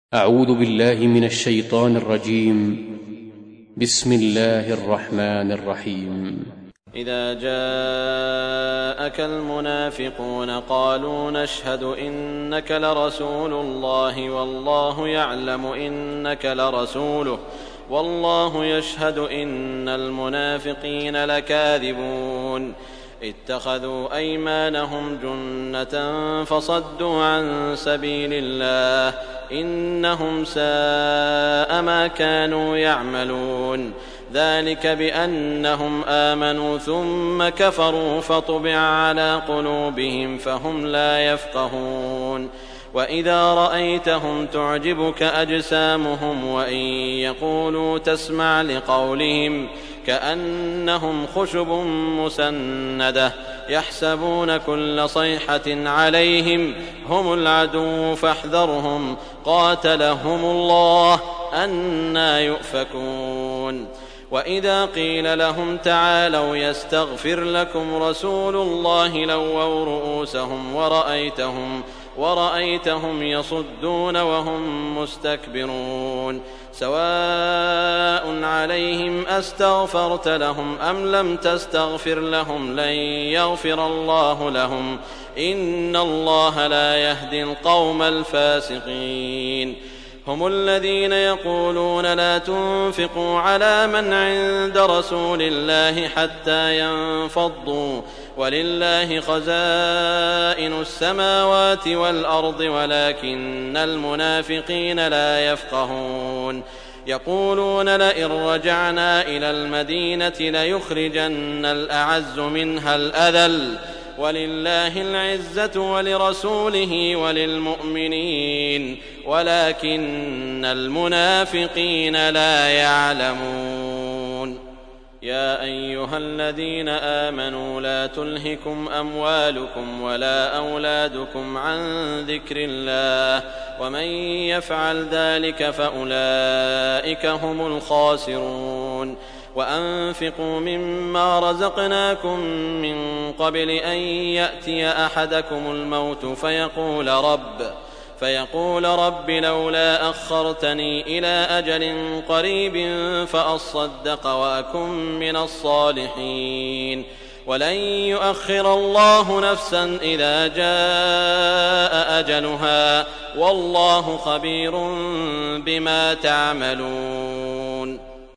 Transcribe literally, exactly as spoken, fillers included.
أعوذ بالله من الشيطان الرجيم. بسم الله الرحمن الرحيم. إذا جاءك المنافقون قالوا نشهد إنك لرسول الله والله يعلم إنك لرسوله والله يشهد إن المنافقين لكاذبون اتخذوا أيمانهم جنة فصدوا عن سبيل الله إنهم ساء ما كانوا يعملون ذلك بأنهم آمنوا ثم كفروا فطبع على قلوبهم فهم لا يفقهون وإذا رأيتهم تعجبك أجسامهم وإن يقولوا تسمع لقولهم كأنهم خشب مسندة يحسبون كل صيحة عليهم هم العدو فاحذرهم قاتلهم الله أنى يؤفكون وإذا قيل لهم تعالوا يستغفر لكم رسول الله لووا رؤوسهم ورأيتهم ورأيتهم يصدون وهم مستكبرون سواء عليهم أستغفرت لهم أم لم تستغفر لهم لن يغفر الله لهم إن الله لا يهدي القوم الفاسقين هم الذين يقولون لا تنفقوا على من عند رسول الله حتى ينفضوا ولله خزائن السماوات والأرض ولكن المنافقين لا يفقهون يقولون لئن رجعنا إلى المدينة ليخرجن الأعز منها الأذل ولله العزة ولرسوله وللمؤمنين ولكن المنافقين لا يعلمون يا أيها الذين آمنوا لا تلهكم أموالكم ولا أولادكم عن ذكر الله ومن يفعل ذلك فأولئك هم الخاسرون وأنفقوا مما رزقناكم من قبل أن يأتي أحدكم الموت فيقول رب فيقول رب لولا أخرتني إلى أجل قريب فأصدق وأكن من الصالحين ولن يؤخر الله نفسا إذا جاء أجلها والله خبير بما تعملون